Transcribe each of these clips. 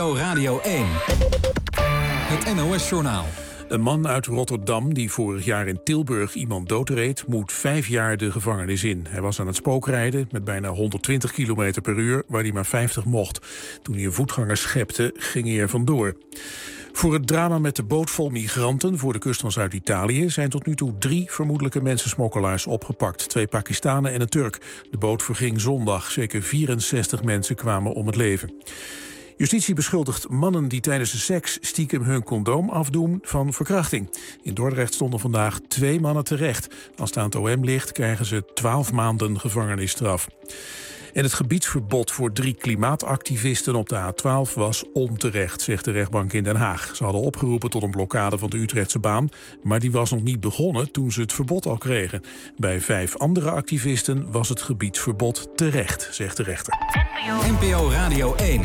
NPO Radio 1. Het NOS-journaal. Een man uit Rotterdam die vorig jaar in Tilburg iemand doodreed, moet 5 jaar de gevangenis in. Hij was aan het spookrijden met bijna 120 km per uur, waar hij maar 50 mocht. Toen hij een voetganger schepte, ging hij er vandoor. Voor het drama met de boot vol migranten voor de kust van Zuid-Italië zijn tot nu toe 3 vermoedelijke mensensmokkelaars opgepakt. 2 Pakistanen en een Turk. De boot verging zondag. Zeker 64 mensen kwamen om het leven. Justitie beschuldigt mannen die tijdens de seks stiekem hun condoom afdoen van verkrachting. In Dordrecht stonden vandaag 2 mannen terecht. Als het aan het OM ligt, krijgen ze 12 maanden gevangenisstraf. En het gebiedsverbod voor 3 klimaatactivisten op de A12 was onterecht, zegt de rechtbank in Den Haag. Ze hadden opgeroepen tot een blokkade van de Utrechtse baan, maar die was nog niet begonnen toen ze het verbod al kregen. Bij 5 andere activisten was het gebiedsverbod terecht, zegt de rechter. NPO Radio 1.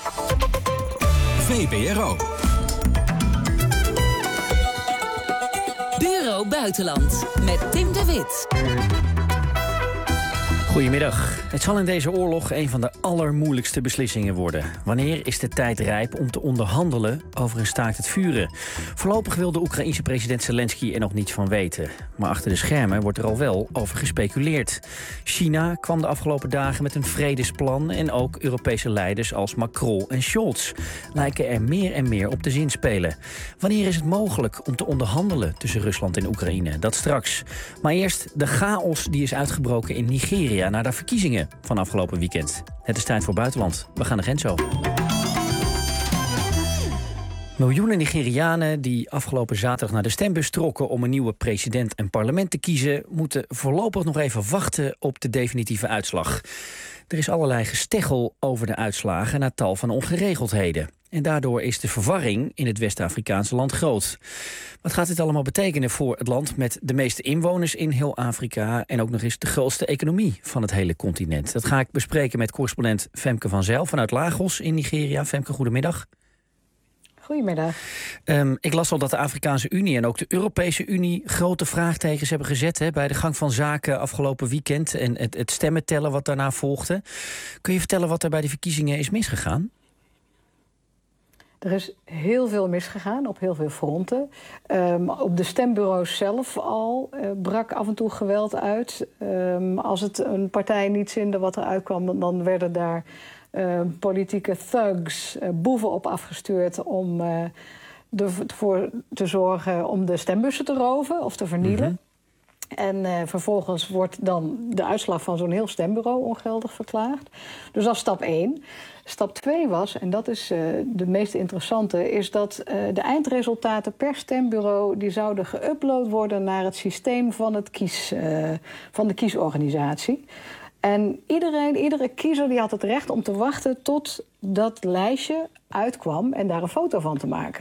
VPRO. Bureau Buitenland met Tim de Wit. Goedemiddag. Het zal in deze oorlog een van de allermoeilijkste beslissingen worden. Wanneer is de tijd rijp om te onderhandelen over een staakt het vuren? Voorlopig wil de Oekraïense president Zelensky er nog niets van weten. Maar achter de schermen wordt er al wel over gespeculeerd. China kwam de afgelopen dagen met een vredesplan en ook Europese leiders als Macron en Scholz lijken er meer en meer op te zinspelen. Wanneer is het mogelijk om te onderhandelen tussen Rusland en Oekraïne? Dat straks. Maar eerst de chaos die is uitgebroken in Nigeria na de verkiezingen van afgelopen weekend. Het is tijd voor buitenland. We gaan de grens over. Miljoenen Nigerianen die afgelopen zaterdag naar de stembus trokken om een nieuwe president en parlement te kiezen, moeten voorlopig nog even wachten op de definitieve uitslag. Er is allerlei gesteggel over de uitslagen na tal van ongeregeldheden. En daardoor is de verwarring in het West-Afrikaanse land groot. Wat gaat dit allemaal betekenen voor het land met de meeste inwoners in heel Afrika en ook nog eens de grootste economie van het hele continent? Dat ga ik bespreken met correspondent Femke van Zijl vanuit Lagos in Nigeria. Femke, goedemiddag. Goedemiddag. Ik las al dat de Afrikaanse Unie en ook de Europese Unie grote vraagtekens hebben gezet bij de gang van zaken afgelopen weekend en het stemmentellen wat daarna volgde. Kun je vertellen wat er bij de verkiezingen is misgegaan? Er is heel veel misgegaan op heel veel fronten. Op de stembureaus zelf al brak af en toe geweld uit. Als het een partij niet zinde wat eruit kwam, dan werden daar politieke thugs, boeven op afgestuurd om ervoor te zorgen om de stembussen te roven of te vernielen. Mm-hmm. En vervolgens wordt dan de uitslag van zo'n heel stembureau ongeldig verklaard. Dus dat is stap 1. Stap 2 was, en dat is de meest interessante, is dat de eindresultaten per stembureau die zouden geüpload worden naar het systeem van, van de kiesorganisatie. En iedere kiezer die had het recht om te wachten tot dat lijstje uitkwam en daar een foto van te maken.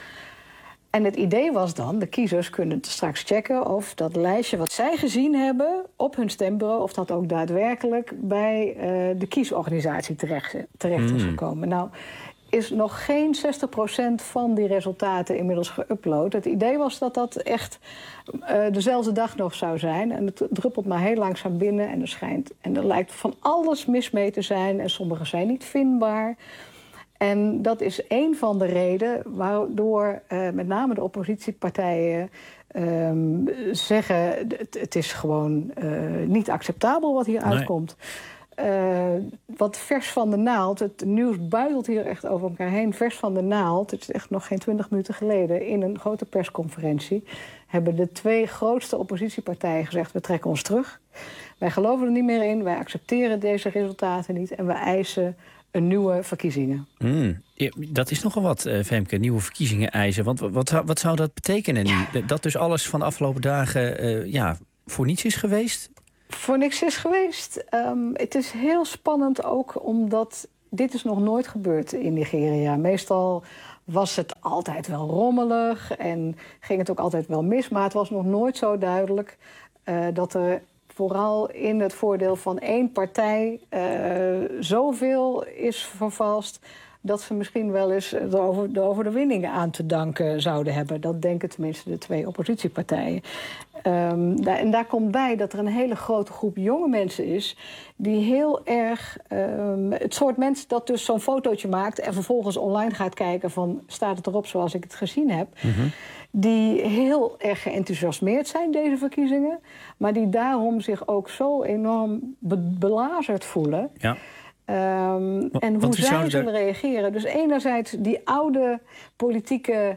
En het idee was dan, de kiezers kunnen straks checken of dat lijstje wat zij gezien hebben op hun stembureau, of dat ook daadwerkelijk bij de kiesorganisatie terecht is gekomen. Nou, is nog geen 60% van die resultaten inmiddels geüpload. Het idee was dat dat echt dezelfde dag nog zou zijn. En het druppelt maar heel langzaam binnen en er lijkt van alles mis mee te zijn en sommige zijn niet vindbaar. En dat is één van de redenen waardoor met name de oppositiepartijen zeggen, het is gewoon niet acceptabel wat hier uitkomt. Wat vers van de naald, het nieuws buidelt hier echt over elkaar heen, vers van de naald, het is echt nog geen 20 minuten geleden, in een grote persconferentie hebben de 2 grootste oppositiepartijen gezegd, we trekken ons terug. Wij geloven er niet meer in, wij accepteren deze resultaten niet en we eisen een nieuwe verkiezingen. Ja, dat is nogal wat, Femke, nieuwe verkiezingen eisen. Want wat zou dat betekenen nu? Dat dus alles van de afgelopen dagen voor niets is geweest? Voor niks is geweest. Het is heel spannend ook omdat dit is nog nooit gebeurd in Nigeria. Meestal was het altijd wel rommelig en ging het ook altijd wel mis. Maar het was nog nooit zo duidelijk dat er vooral in het voordeel van één partij zoveel is vervalst dat ze misschien wel eens de overwinningen aan te danken zouden hebben. Dat denken tenminste de twee oppositiepartijen. En daar komt bij dat er een hele grote groep jonge mensen is die heel erg het soort mensen dat dus zo'n fotootje maakt en vervolgens online gaat kijken van staat het erop zoals ik het gezien heb. Die heel erg geenthousiasmeerd zijn, deze verkiezingen, maar die daarom zich ook zo enorm belazerd voelen. Ja. En hoe zij zullen reageren. Dus enerzijds die oude politieke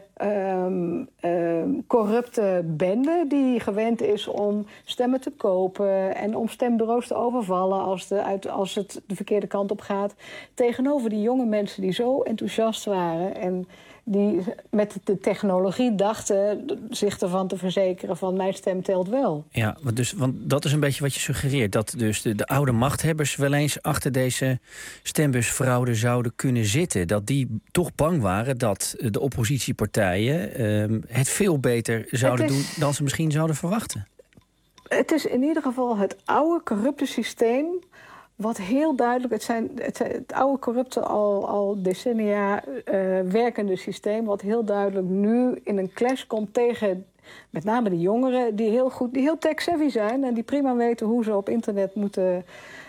corrupte bende die gewend is om stemmen te kopen en om stembureaus te overvallen als het de verkeerde kant op gaat. Tegenover die jonge mensen die zo enthousiast waren en die met de technologie dachten zich ervan te verzekeren van mijn stem telt wel. Ja, want dat is een beetje wat je suggereert. Dat dus de oude machthebbers wel eens achter deze stembusfraude zouden kunnen zitten. Dat die toch bang waren dat de oppositiepartijen het veel beter zouden doen dan ze misschien zouden verwachten. Het is in ieder geval het oude corrupte systeem wat heel duidelijk, het oude corrupte al decennia werkende systeem, wat heel duidelijk nu in een clash komt tegen met name de jongeren die heel tech-savvy zijn en die prima weten hoe ze op internet moeten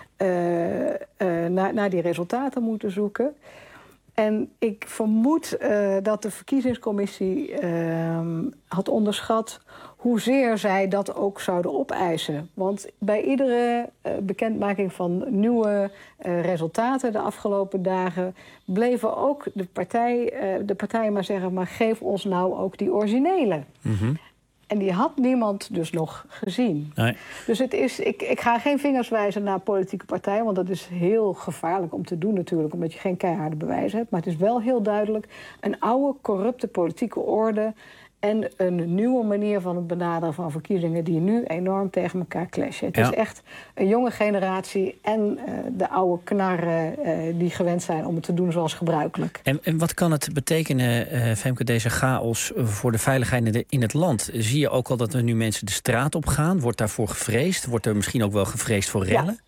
naar die resultaten moeten zoeken. En ik vermoed dat de verkiezingscommissie had onderschat hoezeer zij dat ook zouden opeisen. Want bij iedere bekendmaking van nieuwe resultaten de afgelopen dagen bleven ook de partijen maar zeggen, maar geef ons nou ook die originele. En die had niemand dus nog gezien. Nee. Dus ik ga geen vingers wijzen naar politieke partijen, want dat is heel gevaarlijk om te doen natuurlijk, omdat je geen keiharde bewijzen hebt. Maar het is wel heel duidelijk een oude, corrupte politieke orde en een nieuwe manier van het benaderen van verkiezingen die nu enorm tegen elkaar clashen. Het is echt een jonge generatie en de oude knarren die gewend zijn om het te doen zoals gebruikelijk. En wat kan het betekenen, Femke, deze chaos voor de veiligheid in het land? Zie je ook al dat er nu mensen de straat op gaan? Wordt daarvoor gevreesd? Wordt er misschien ook wel gevreesd voor rellen?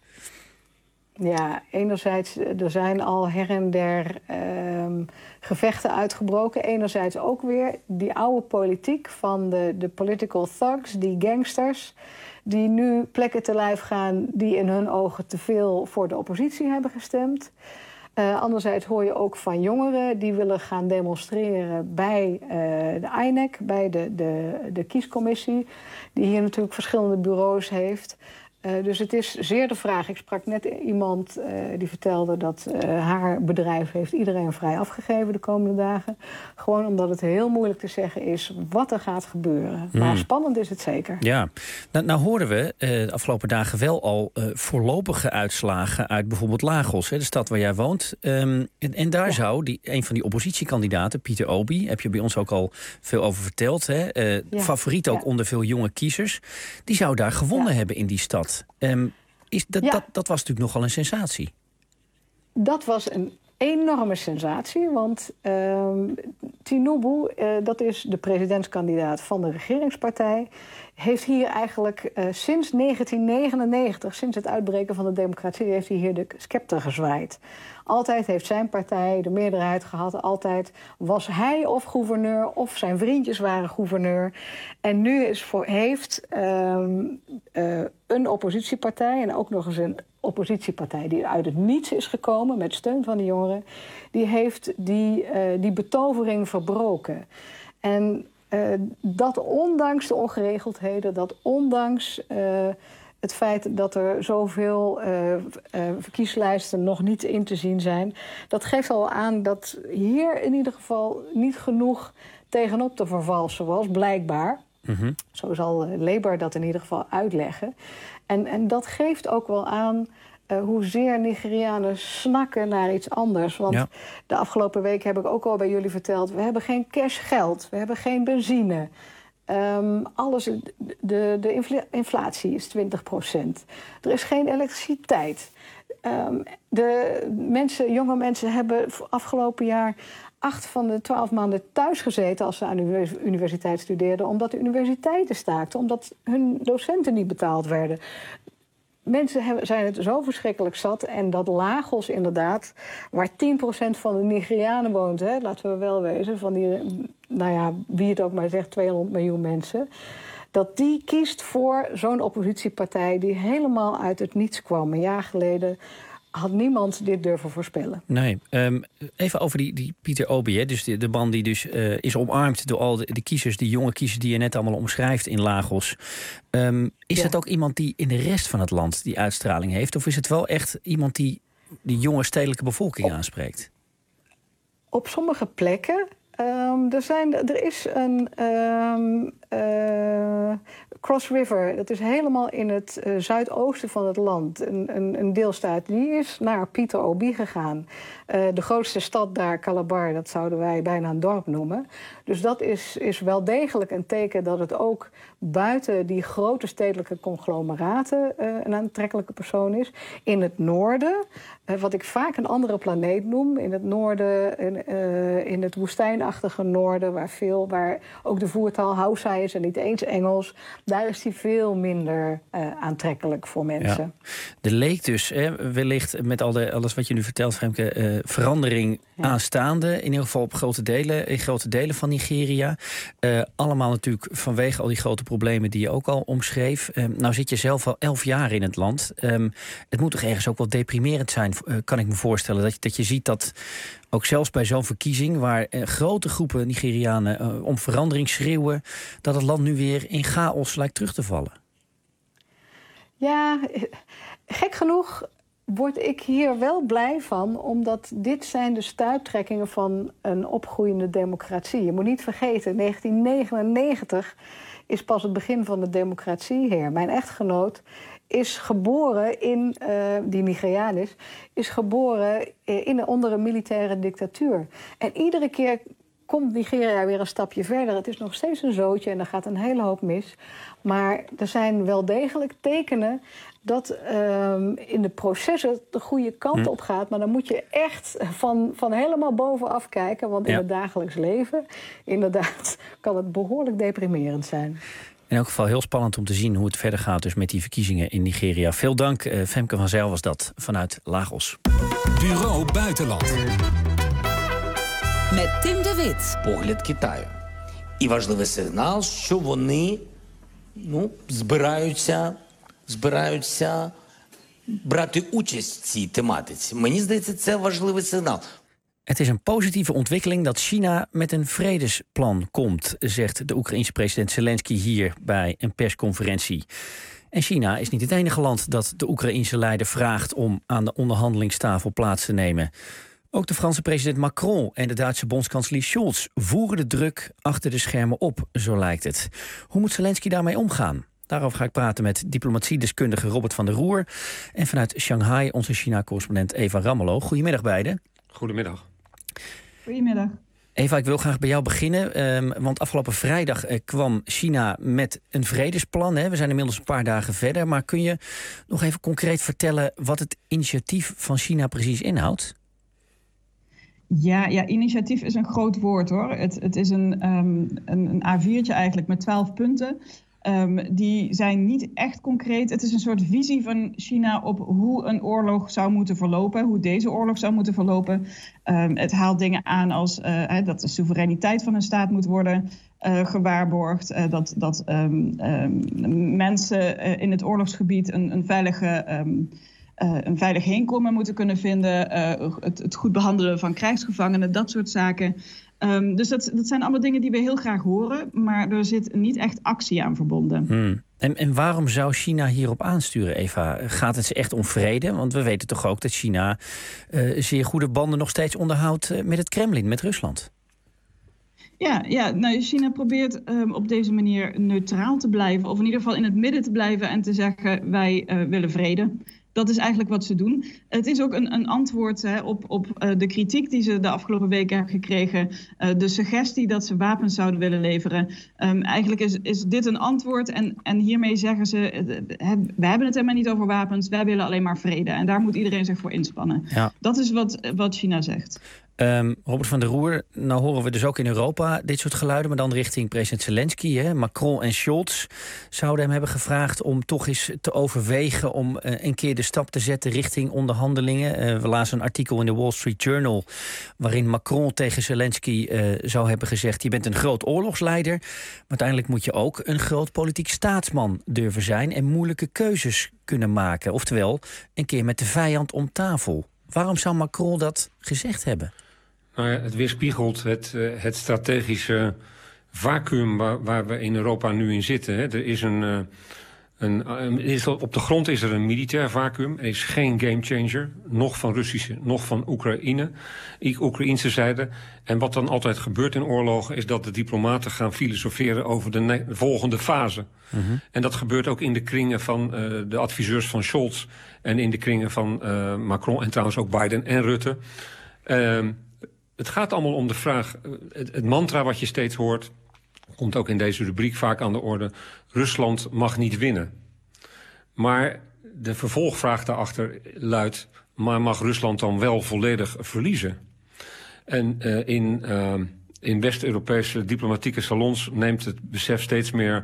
Ja, enerzijds, er zijn al her en der gevechten uitgebroken. Enerzijds ook weer die oude politiek van de political thugs, die gangsters, die nu plekken te lijf gaan die in hun ogen te veel voor de oppositie hebben gestemd. Anderzijds hoor je ook van jongeren die willen gaan demonstreren bij de INEC, bij de kiescommissie, die hier natuurlijk verschillende bureaus heeft. Dus het is zeer de vraag. Ik sprak net iemand die vertelde dat haar bedrijf heeft iedereen vrij afgegeven de komende dagen. Gewoon omdat het heel moeilijk te zeggen is wat er gaat gebeuren. Maar spannend is het zeker. Ja, nou hoorden we de afgelopen dagen wel al voorlopige uitslagen uit bijvoorbeeld Lagos, de stad waar jij woont. En daar zou een van die oppositiekandidaten, Peter Obi, heb je bij ons ook al veel over verteld. Favoriet ook onder veel jonge kiezers. Die zou daar gewonnen hebben in die stad. Dat was natuurlijk nogal een sensatie. Dat was een enorme sensatie, want Tinubu, dat is de presidentskandidaat van de regeringspartij, heeft hier eigenlijk sinds 1999, sinds het uitbreken van de democratie, heeft hij hier de scepter gezwaaid. Altijd heeft zijn partij de meerderheid gehad. Altijd was hij of gouverneur of zijn vriendjes waren gouverneur. En nu heeft een oppositiepartij en ook nog eens een oppositiepartij die uit het niets is gekomen met steun van de jongeren, die heeft die betovering verbroken. En dat ondanks de ongeregeldheden, dat ondanks het feit dat er zoveel verkieslijsten nog niet in te zien zijn, dat geeft al aan dat hier in ieder geval niet genoeg tegenop te vervalsen was, blijkbaar. Zo zal Labour dat in ieder geval uitleggen. En dat geeft ook wel aan hoezeer Nigerianen snakken naar iets anders. Want de afgelopen week heb ik ook al bij jullie verteld, we hebben geen cashgeld, we hebben geen benzine. De inflatie is 20%. Er is geen elektriciteit. Jonge mensen hebben afgelopen jaar 8 van de 12 maanden thuis gezeten als ze aan de universiteit studeerden, omdat de universiteiten staakten, omdat hun docenten niet betaald werden. mensen zijn het zo verschrikkelijk zat. En dat Lagos inderdaad, waar 10% van de Nigerianen woont... Hè, laten we wel wezen, van die, wie het ook maar zegt, 200 miljoen mensen... dat die kiest voor zo'n oppositiepartij die helemaal uit het niets kwam. Een jaar geleden had niemand dit durven voorspellen. Nee. Even over die Peter Obi, hè? Dus de man die dus is omarmd door al de kiezers, die jonge kiezers die je net allemaal omschrijft in Lagos. Is dat ook iemand die in de rest van het land die uitstraling heeft? Of is het wel echt iemand die jonge stedelijke bevolking aanspreekt? Op sommige plekken. Er is een Cross River, dat is helemaal in het zuidoosten van het land. Een deelstaat, die is naar Peter Obi gegaan. De grootste stad daar, Calabar, dat zouden wij bijna een dorp noemen. Dus dat is wel degelijk een teken dat het ook buiten die grote stedelijke conglomeraten een aantrekkelijke persoon is. In het noorden, wat ik vaak een andere planeet noem, in het noorden, in het woestijnachtige noorden, waar ook de voertaal Hausa is en niet eens Engels, daar is die veel minder aantrekkelijk voor mensen. Ja. Er leek dus wellicht met alles wat je nu vertelt, Femke, verandering aanstaande. In ieder geval in grote delen van Nigeria. Allemaal natuurlijk vanwege al die grote problemen die je ook al omschreef. Nou zit je zelf al 11 jaar in het land. Het moet toch ergens ook wel deprimerend zijn, kan ik me voorstellen. Dat je ziet dat ook zelfs bij zo'n verkiezing, waar grote groepen Nigerianen om verandering schreeuwen, dat het land nu weer in chaos lijkt terug te vallen. Ja, gek genoeg word ik hier wel blij van, omdat dit zijn de stuiptrekkingen van een opgroeiende democratie. Je moet niet vergeten, 1999 is pas het begin van de democratie hier. Mijn echtgenoot is geboren die Nigeriaan is geboren onder een militaire dictatuur. En iedere keer komt Nigeria weer een stapje verder. Het is nog steeds een zootje en er gaat een hele hoop mis. Maar er zijn wel degelijk tekenen dat in de processen de goede kant op gaat. Maar dan moet je echt van helemaal bovenaf kijken. Want in het dagelijks leven, inderdaad, kan het behoorlijk deprimerend zijn. In elk geval heel spannend om te zien hoe het verder gaat dus met die verkiezingen in Nigeria. Veel dank, Femke van Zijl was dat, vanuit Lagos. Bureau Buitenland. Met Tim de Wit. Погляд Китаю. І важливий сигнал, що вони збираються брати участь в цій тематиці. Мені здається, це важливий сигнал. Het is een positieve ontwikkeling dat China met een vredesplan komt, zegt de Oekraïense president Zelensky hier bij een persconferentie. En China is niet het enige land dat de Oekraïense leider vraagt om aan de onderhandelingstafel plaats te nemen. Ook de Franse president Macron en de Duitse bondskanselier Scholz voeren de druk achter de schermen op, zo lijkt het. Hoe moet Zelensky daarmee omgaan? Daarover ga ik praten met diplomatiedeskundige Robert van der Roer en vanuit Shanghai onze China-correspondent Eva Ramelow. Goedemiddag beiden. Goedemiddag. Goedemiddag. Eva, ik wil graag bij jou beginnen, want afgelopen vrijdag kwam China met een vredesplan. Hè. We zijn inmiddels een paar dagen verder, maar kun je nog even concreet vertellen wat het initiatief van China precies inhoudt? Ja, initiatief is een groot woord hoor. Het is een A4'tje eigenlijk met 12 punten. Die zijn niet echt concreet. Het is een soort visie van China op hoe een oorlog zou moeten verlopen. Hoe deze oorlog zou moeten verlopen. Het haalt dingen aan als dat de soevereiniteit van een staat moet worden gewaarborgd. Dat mensen in het oorlogsgebied een veilig heenkomen moeten kunnen vinden. Het goed behandelen van krijgsgevangenen, dat soort zaken. Dus dat zijn allemaal dingen die we heel graag horen, maar er zit niet echt actie aan verbonden. En waarom zou China hierop aansturen, Eva? Gaat het ze echt om vrede? Want we weten toch ook dat China zeer goede banden nog steeds onderhoudt met het Kremlin, met Rusland. Ja, China probeert op deze manier neutraal te blijven, of in ieder geval in het midden te blijven en te zeggen wij willen vrede. Dat is eigenlijk wat ze doen. Het is ook een antwoord op de kritiek die ze de afgelopen weken hebben gekregen. De suggestie dat ze wapens zouden willen leveren. Eigenlijk is dit een antwoord. En hiermee zeggen ze, we hebben het helemaal niet over wapens. Wij willen alleen maar vrede. En daar moet iedereen zich voor inspannen. Ja. Dat is wat China zegt. Robert van der Roer, nou horen we dus ook in Europa dit soort geluiden, maar dan richting president Zelensky. Hè? Macron en Scholz zouden hem hebben gevraagd om toch eens te overwegen om een keer de stap te zetten richting onderhandelingen. We lazen een artikel in de Wall Street Journal waarin Macron tegen Zelensky zou hebben gezegd: je bent een groot oorlogsleider, maar uiteindelijk moet je ook een groot politiek staatsman durven zijn en moeilijke keuzes kunnen maken. Oftewel, een keer met de vijand om tafel. Waarom zou Macron dat gezegd hebben? Nou ja, het weerspiegelt het strategische vacuüm waar we in Europa nu in zitten. Hè. Er is op de grond is er een militair vacuüm. Er is geen gamechanger, nog van Russische, nog van Oekraïnse zijde. En wat dan altijd gebeurt in oorlogen is dat de diplomaten gaan filosoferen over de volgende fase. Mm-hmm. En dat gebeurt ook in de kringen van de adviseurs van Scholz en in de kringen van Macron en trouwens ook Biden en Rutte. Het gaat allemaal om de vraag, het mantra wat je steeds hoort, komt ook in deze rubriek vaak aan de orde: Rusland mag niet winnen. Maar de vervolgvraag daarachter luidt: maar mag Rusland dan wel volledig verliezen? En in West-Europese diplomatieke salons neemt het besef steeds meer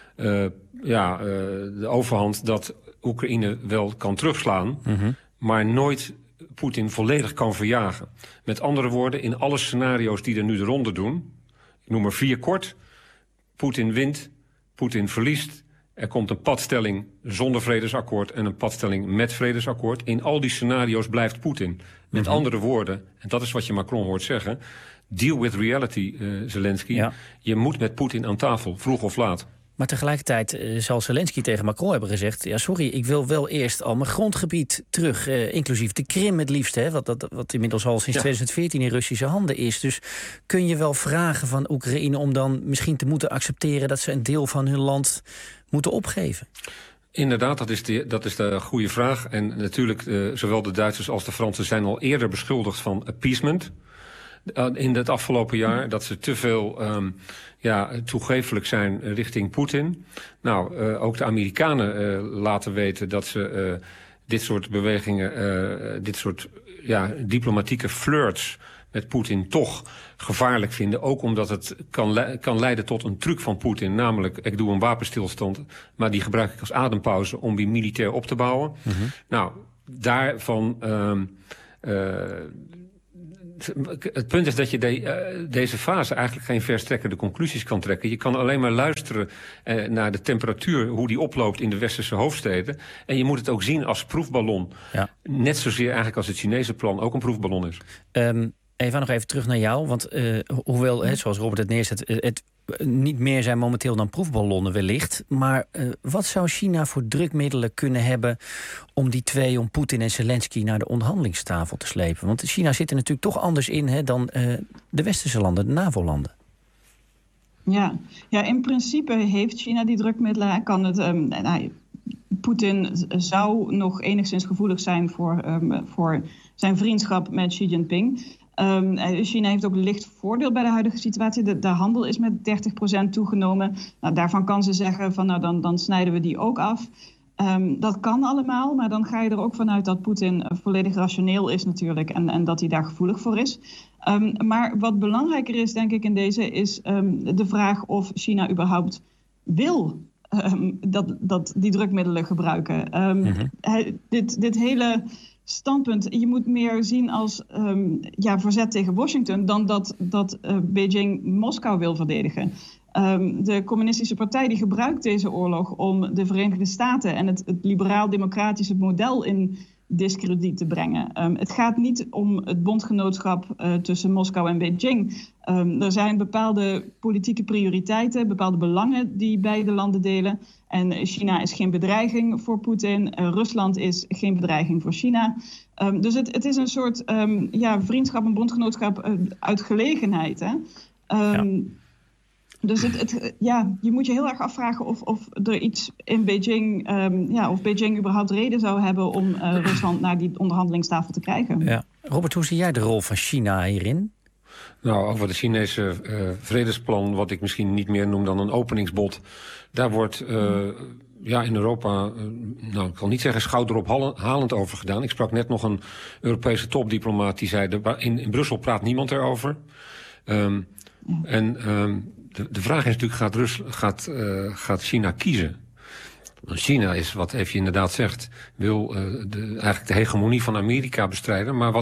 de overhand dat Oekraïne wel kan terugslaan, maar nooit Poetin volledig kan verjagen. Met andere woorden, in alle scenario's die er nu de ronde doen, ik noem er 4 kort: Poetin wint, Poetin verliest, er komt een padstelling zonder vredesakkoord en een padstelling met vredesakkoord. In al die scenario's blijft Poetin. Met andere woorden, en dat is wat je Macron hoort zeggen: deal with reality, Zelensky. Ja. Je moet met Poetin aan tafel, vroeg of laat. Maar tegelijkertijd zal Zelensky tegen Macron hebben gezegd: ja, sorry, ik wil wel eerst al mijn grondgebied terug, inclusief de Krim het liefst, hè, wat inmiddels al sinds 2014 in Russische handen is. Dus kun je wel vragen van Oekraïne om dan misschien te moeten accepteren dat ze een deel van hun land moeten opgeven? Inderdaad, dat is de goede vraag. En natuurlijk, zowel de Duitsers als de Fransen zijn al eerder beschuldigd van appeasement in het afgelopen jaar, dat ze te veel toegeeflijk zijn richting Poetin. Nou, ook de Amerikanen laten weten dat ze dit soort bewegingen, dit soort diplomatieke flirts met Poetin toch gevaarlijk vinden. Ook omdat het kan leiden tot een truc van Poetin. Namelijk, ik doe een wapenstilstand, maar die gebruik ik als adempauze om die militair op te bouwen. Mm-hmm. Nou, daarvan het punt is dat je deze fase eigenlijk geen verstrekkende conclusies kan trekken. Je kan alleen maar luisteren naar de temperatuur, hoe die oploopt in de westerse hoofdsteden. En je moet het ook zien als proefballon. Ja. Net zozeer eigenlijk als het Chinese plan ook een proefballon is. Eva, nog even terug naar jou. Want hoewel, zoals Robert het neerzet, het niet meer zijn momenteel dan proefballonnen wellicht. Maar wat zou China voor drukmiddelen kunnen hebben om die twee, om Poetin en Zelensky, naar de onderhandelingstafel te slepen? Want China zit er natuurlijk toch anders in dan de westerse landen, de NAVO-landen. Ja, in principe heeft China die drukmiddelen. Hij kan het. Poetin zou nog enigszins gevoelig zijn voor zijn vriendschap met Xi Jinping. China heeft ook licht voordeel bij de huidige situatie. De handel is met 30% toegenomen. Nou, daarvan kan ze zeggen van dan snijden we die ook af. Dat kan allemaal, maar dan ga je er ook vanuit dat Poetin volledig rationeel is natuurlijk en dat hij daar gevoelig voor is. Maar wat belangrijker is, denk ik, in deze is de vraag of China überhaupt wil dat die drukmiddelen gebruiken. Dit hele standpunt, je moet meer zien als verzet tegen Washington dan dat Beijing Moskou wil verdedigen. De communistische partij die gebruikt deze oorlog om de Verenigde Staten en het liberaal-democratische model in diskrediet te brengen. Het gaat niet om het bondgenootschap tussen Moskou en Beijing. Er zijn bepaalde politieke prioriteiten, bepaalde belangen die beide landen delen. En China is geen bedreiging voor Poetin. Rusland is geen bedreiging voor China. Dus het is een soort vriendschap en bondgenootschap uit gelegenheid. Hè? Dus je moet je heel erg afvragen of er iets in Beijing, of Beijing überhaupt reden zou hebben om Rusland naar die onderhandelingstafel te krijgen. Ja. Robert, hoe zie jij de rol van China hierin? Nou, over het Chinese vredesplan, wat ik misschien niet meer noem dan een openingsbod, daar wordt in Europa, ik wil niet zeggen schouderophalend over gedaan. Ik sprak net nog een Europese topdiplomaat die zei, in Brussel praat niemand erover. De vraag is natuurlijk, gaat China kiezen? China is, wat even inderdaad zegt, wil eigenlijk de hegemonie van Amerika bestrijden. Maar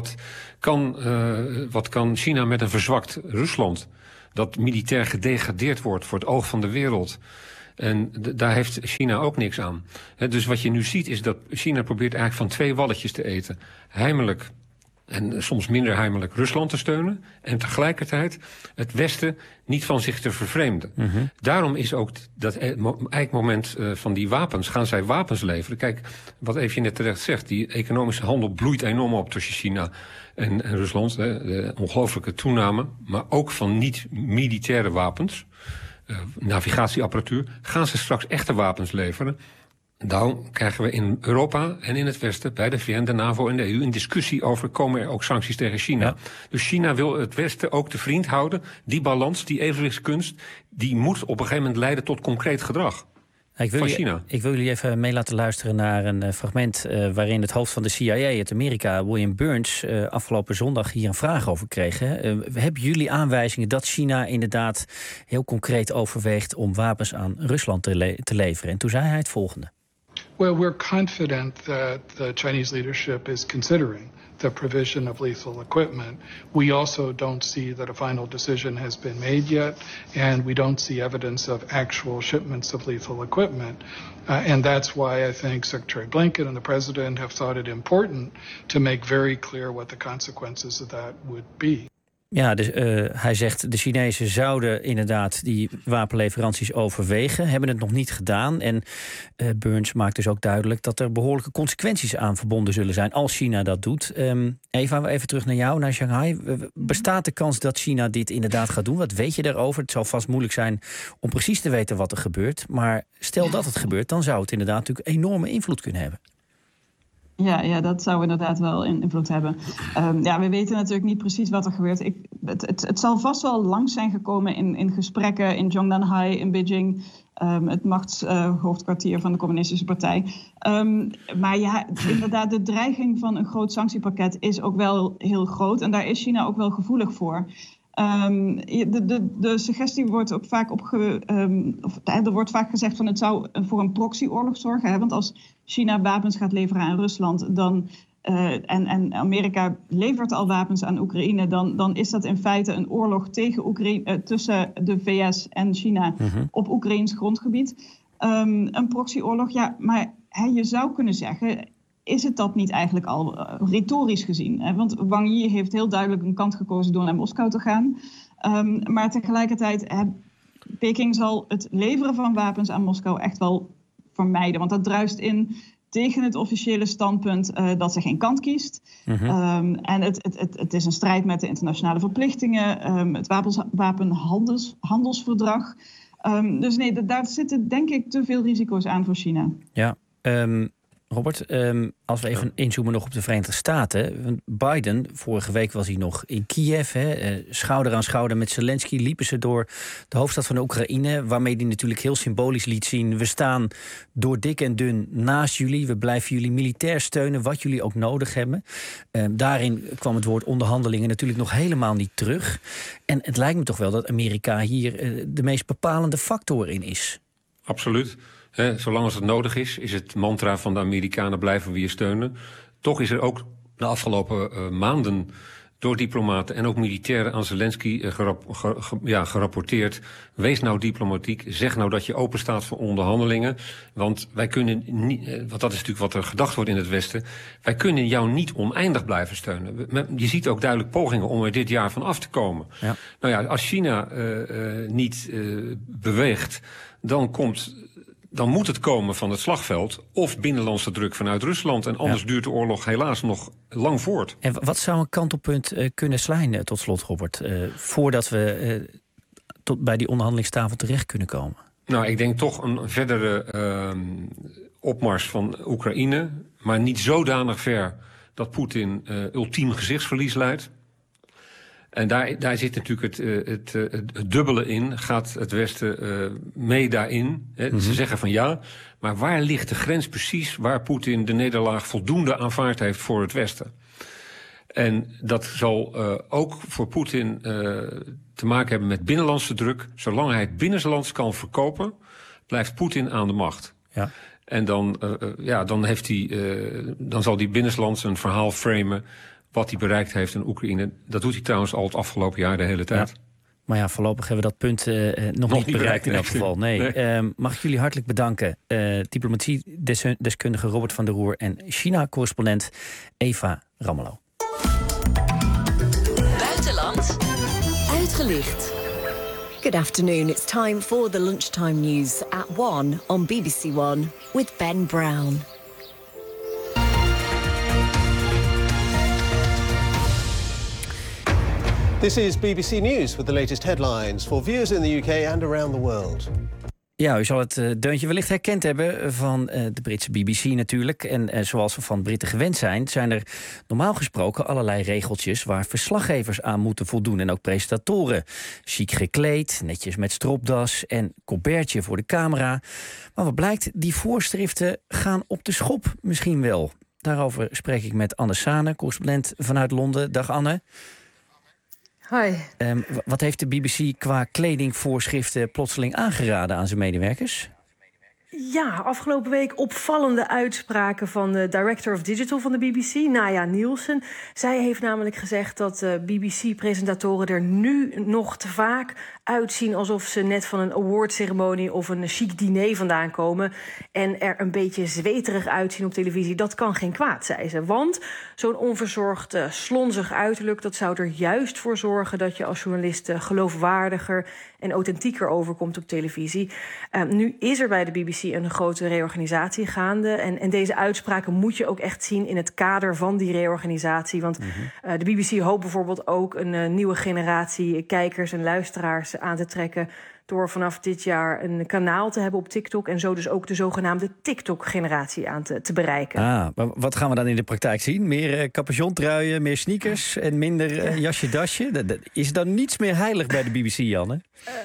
wat kan China met een verzwakt Rusland, dat militair gedegradeerd wordt voor het oog van de wereld? En daar heeft China ook niks aan. Dus wat je nu ziet is dat China probeert eigenlijk van twee walletjes te eten. Heimelijk en soms minder heimelijk Rusland te steunen. En tegelijkertijd het Westen niet van zich te vervreemden. Mm-hmm. Daarom is ook dat eikmoment van die wapens. Gaan zij wapens leveren? Kijk, wat even net terecht zegt. Die economische handel bloeit enorm op tussen China en Rusland. De ongelooflijke toename. Maar ook van niet-militaire wapens. Navigatieapparatuur. Gaan ze straks echte wapens leveren? Dan krijgen we in Europa en in het Westen, bij de VN, de NAVO en de EU, een discussie over, komen er ook sancties tegen China. Ja. Dus China wil het Westen ook te vriend houden. Die balans, die evenwichtskunst, die moet op een gegeven moment leiden tot concreet gedrag. Ik wil jullie even mee laten luisteren naar een fragment waarin het hoofd van de CIA uit Amerika, William Burns, afgelopen zondag hier een vraag over kreeg. Hebben jullie aanwijzingen dat China inderdaad heel concreet overweegt om wapens aan Rusland te leveren? En toen zei hij het volgende. Well, we're confident that the Chinese leadership is considering the provision of lethal equipment. We also don't see that a final decision has been made yet, and we don't see evidence of actual shipments of lethal equipment. And that's why I think Secretary Blinken and the President have thought it important to make very clear what the consequences of that would be. Ja, dus hij zegt de Chinezen zouden inderdaad die wapenleveranties overwegen. Hebben het nog niet gedaan. En Burns maakt dus ook duidelijk dat er behoorlijke consequenties aan verbonden zullen zijn als China dat doet. Eva, even terug naar jou, naar Shanghai. Bestaat de kans dat China dit inderdaad gaat doen? Wat weet je daarover? Het zal vast moeilijk zijn om precies te weten wat er gebeurt. Maar stel dat het gebeurt, dan zou het inderdaad natuurlijk enorme invloed kunnen hebben. Ja, dat zou inderdaad wel invloed hebben. We weten natuurlijk niet precies wat er gebeurt. Het zal vast wel langs zijn gekomen in gesprekken in Zhongnanhai, in Beijing, het machtshoofdkwartier van de Communistische Partij. Maar ja, inderdaad, de dreiging van een groot sanctiepakket is ook wel heel groot. En daar is China ook wel gevoelig voor. De suggestie wordt ook vaak er wordt vaak gezegd van het zou voor een proxyoorlog zorgen. Hè? Want als China wapens gaat leveren aan Rusland en Amerika levert al wapens aan Oekraïne, dan is dat in feite een oorlog tegen Oekraïne, tussen de VS en China op Oekraïns grondgebied. Een proxyoorlog, ja, maar je zou kunnen zeggen, is het dat niet eigenlijk al retorisch gezien? Hè? Want Wang Yi heeft heel duidelijk een kant gekozen door naar Moskou te gaan. Maar tegelijkertijd, Peking zal het leveren van wapens aan Moskou echt wel vermijden. Want dat druist in tegen het officiële standpunt dat ze geen kant kiest. En het is een strijd met de internationale verplichtingen, het wapenhandelsverdrag. Dus nee, daar zitten denk ik te veel risico's aan voor China. Ja, Robert, als we even inzoomen nog op de Verenigde Staten. Biden, vorige week was hij nog in Kiev. Schouder aan schouder met Zelensky liepen ze door de hoofdstad van de Oekraïne. Waarmee hij natuurlijk heel symbolisch liet zien. We staan door dik en dun naast jullie. We blijven jullie militair steunen, wat jullie ook nodig hebben. Daarin kwam het woord onderhandelingen natuurlijk nog helemaal niet terug. En het lijkt me toch wel dat Amerika hier de meest bepalende factor in is. Absoluut. Zolang als het nodig is het mantra van de Amerikanen blijven we je steunen. Toch is er ook de afgelopen maanden door diplomaten en ook militairen aan Zelensky gerapporteerd. Wees nou diplomatiek, zeg nou dat je open staat voor onderhandelingen. Want wij kunnen niet, want dat is natuurlijk wat er gedacht wordt in het Westen, wij kunnen jou niet oneindig blijven steunen. Je ziet ook duidelijk pogingen om er dit jaar van af te komen. Ja. Nou ja, als China niet beweegt, dan moet het komen van het slagveld of binnenlandse druk vanuit Rusland. En anders duurt de oorlog helaas nog lang voort. En wat zou een kantelpunt kunnen zijn, tot slot, Robert, voordat we bij die onderhandelingstafel terecht kunnen komen? Nou, ik denk toch een verdere opmars van Oekraïne, maar niet zodanig ver dat Poetin ultiem gezichtsverlies leidt. En daar zit natuurlijk het dubbele in. Gaat het Westen mee daarin? Ze zeggen van ja, maar waar ligt de grens precies waar Poetin de nederlaag voldoende aanvaard heeft voor het Westen? En dat zal ook voor Poetin te maken hebben met binnenlandse druk. Zolang hij het binnenlands kan verkopen, blijft Poetin aan de macht. Ja. En dan zal hij binnenlands een verhaal framen wat hij bereikt heeft in Oekraïne. Dat doet hij trouwens al het afgelopen jaar de hele tijd. Ja. Maar ja, voorlopig hebben we dat punt nog niet bereikt in elk geval. Nee. Mag ik jullie hartelijk bedanken. Diplomatie-deskundige Robert van der Roer en China-correspondent Eva Ramelow. Buitenland uitgelicht. Good afternoon. It's time for the lunchtime news at 1 on BBC One with Ben Brown. This is BBC News with the latest headlines for viewers in the UK and around the world. Ja, u zal het deuntje wellicht herkend hebben van de Britse BBC natuurlijk. En zoals we van Britten gewend zijn er normaal gesproken allerlei regeltjes waar verslaggevers aan moeten voldoen. En ook presentatoren. Chic gekleed, netjes met stropdas en colbertje voor de camera. Maar wat blijkt, die voorschriften gaan op de schop misschien wel. Daarover spreek ik met Anne Sane, correspondent vanuit Londen. Dag Anne. Hi. Wat heeft de BBC qua kledingvoorschriften plotseling aangeraden aan zijn medewerkers? Ja, afgelopen week opvallende uitspraken van de Director of Digital van de BBC, Naya Nielsen. Zij heeft namelijk gezegd dat BBC-presentatoren er nu nog te vaak uitzien alsof ze net van een awardceremonie of een chic diner vandaan komen en er een beetje zweterig uitzien op televisie. Dat kan geen kwaad, zei ze. Want zo'n onverzorgd, slonzig uiterlijk, dat zou er juist voor zorgen dat je als journalist geloofwaardiger en authentieker overkomt op televisie. Nu is er bij de BBC een grote reorganisatie gaande. En deze uitspraken moet je ook echt zien in het kader van die reorganisatie. Want de BBC hoopt bijvoorbeeld ook een nieuwe generatie kijkers en luisteraars aan te trekken door vanaf dit jaar een kanaal te hebben op TikTok en zo dus ook de zogenaamde TikTok-generatie aan te bereiken. Maar wat gaan we dan in de praktijk zien? Meer capuchontruien, meer sneakers en minder jasje-dasje? Is er dan niets meer heilig bij de BBC, Janne?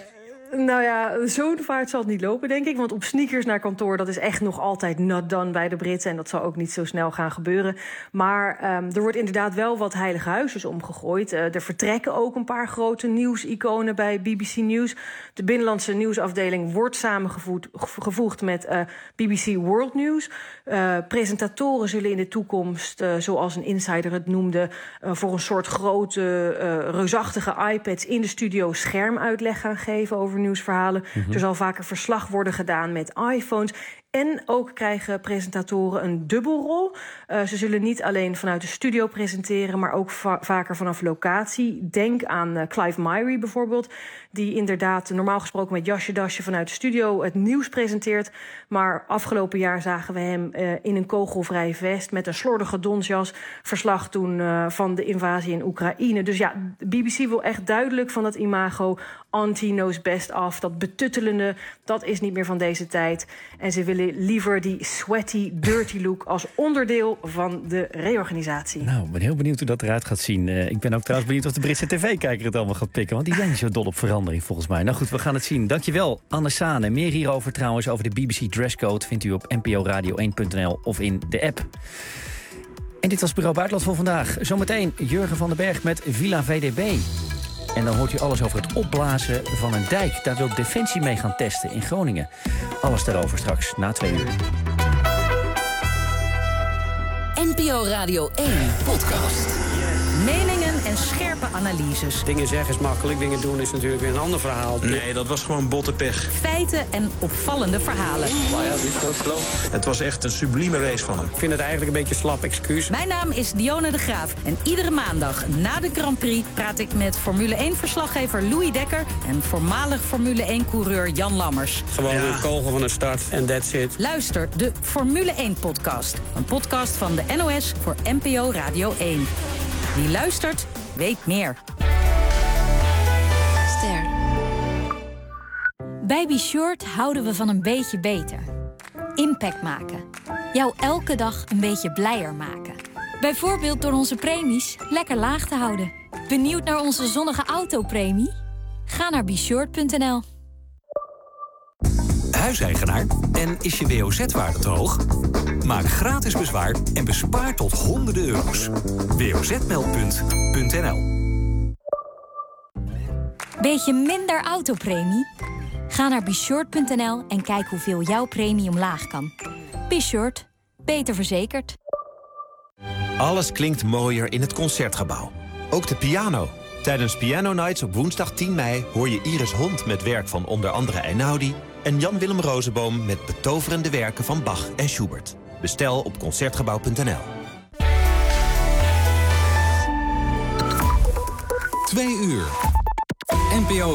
Nou ja, zo'n vaart zal het niet lopen, denk ik. Want op sneakers naar kantoor, dat is echt nog altijd not done bij de Britten. En dat zal ook niet zo snel gaan gebeuren. Maar er wordt inderdaad wel wat heilige huisjes omgegooid. Er vertrekken ook een paar grote nieuwsiconen bij BBC News. De binnenlandse nieuwsafdeling wordt samengevoegd met BBC World News. Presentatoren zullen in de toekomst, zoals een insider het noemde, voor een soort grote, reusachtige iPads in de studio schermuitleg gaan geven over nieuwsverhalen. Er zal vaker verslag worden gedaan met iPhones. En ook krijgen presentatoren een dubbelrol. Ze zullen niet alleen vanuit de studio presenteren, maar ook vaker vanaf locatie. Denk aan Clive Myrie bijvoorbeeld, die inderdaad normaal gesproken met jasje-dasje vanuit de studio het nieuws presenteert. Maar afgelopen jaar zagen we hem in een kogelvrij vest met een slordige donsjas verslag doen van de invasie in Oekraïne. Dus ja, de BBC wil echt duidelijk van dat imago Auntie knows best af. Dat betuttelende, dat is niet meer van deze tijd. En ze willen liever die sweaty, dirty look als onderdeel van de reorganisatie. Nou, ik ben heel benieuwd hoe dat eruit gaat zien. Ik ben ook trouwens benieuwd of de Britse tv-kijker het allemaal gaat pikken. Want die zijn niet zo dol op verandering volgens mij. Nou goed, we gaan het zien. Dankjewel, Anne Sane. Meer hierover trouwens over de BBC Dresscode vindt u op nporadio1.nl of in de app. En dit was Bureau Buitenland voor vandaag. Zometeen Jurgen van den Berg met Villa VDB. En dan hoort u alles over het opblazen van een dijk. Daar wil Defensie mee gaan testen in Groningen. Alles daarover straks na 2 uur. NPO Radio 1 podcast. Meningen en scherpe analyses. Dingen zeggen is makkelijk, dingen doen is natuurlijk weer een ander verhaal. Nee, dat was gewoon botte pech. Feiten en opvallende verhalen. Het was echt een sublieme race van hem. Ik vind het eigenlijk een beetje slap excuus. Mijn naam is Dionne de Graaf. En iedere maandag na de Grand Prix praat ik met Formule 1-verslaggever Louis Dekker en voormalig Formule 1-coureur Jan Lammers. Gewoon een kogel van een start en that's it. Luister de Formule 1-podcast. Een podcast van de NOS voor NPO Radio 1. Wie luistert, weet meer. Ster. Bij Be Short houden we van een beetje beter. Impact maken. Jou elke dag een beetje blijer maken. Bijvoorbeeld door onze premies lekker laag te houden. Benieuwd naar onze zonnige autopremie? Ga naar beshort.nl. Huiseigenaar en is je WOZ-waarde te hoog? Maak gratis bezwaar en bespaar tot honderden euro's. wozmeldpunt.nl. Beetje minder autopremie? Ga naar beshort.nl en kijk hoeveel jouw premie omlaag kan. Beshort. Beter verzekerd. Alles klinkt mooier in het Concertgebouw. Ook de piano. Tijdens Piano Nights op woensdag 10 mei hoor je Iris Hond met werk van onder andere Einaudi en Jan-Willem Rozenboom met betoverende werken van Bach en Schubert. Bestel op Concertgebouw.nl. 2 uur. NPO